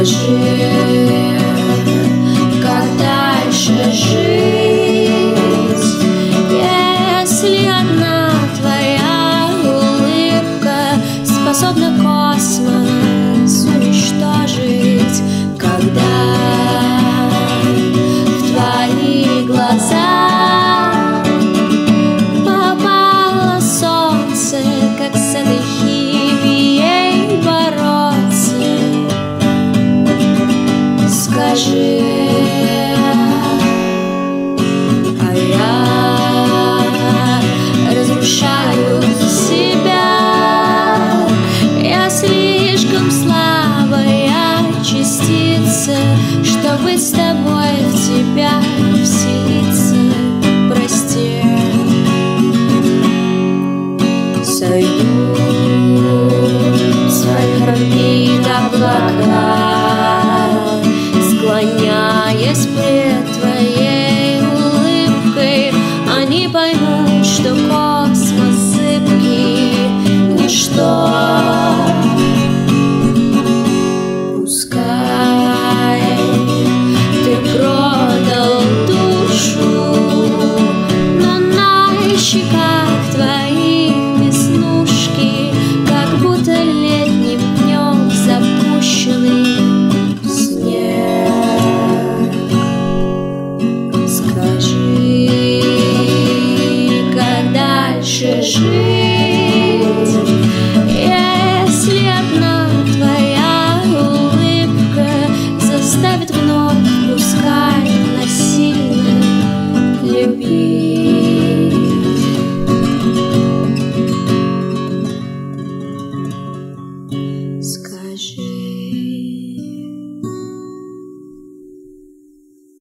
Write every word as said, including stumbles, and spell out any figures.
Скажи, как дальше жить, если одна твоя улыбка способна космос уничтожить, когда в твои глаза попало солнце, как с этой химией бороться? Скажи, а я разрушаю себя. Я слишком слабая частица, чтобы с тобой в тебя вселиться. Прости, сойду с твоих орбит облака, склоняясь пред твоей улыбкой. Они поймут, что космос зыбкий, ничто. Пускай ты продал душу, но на щеках твоих веснушки, как будто летним днем запущенный снег. Скажи, как дальше жить, если одна твоя улыбка заставит вновь, пускай насильно, любить? Скажи.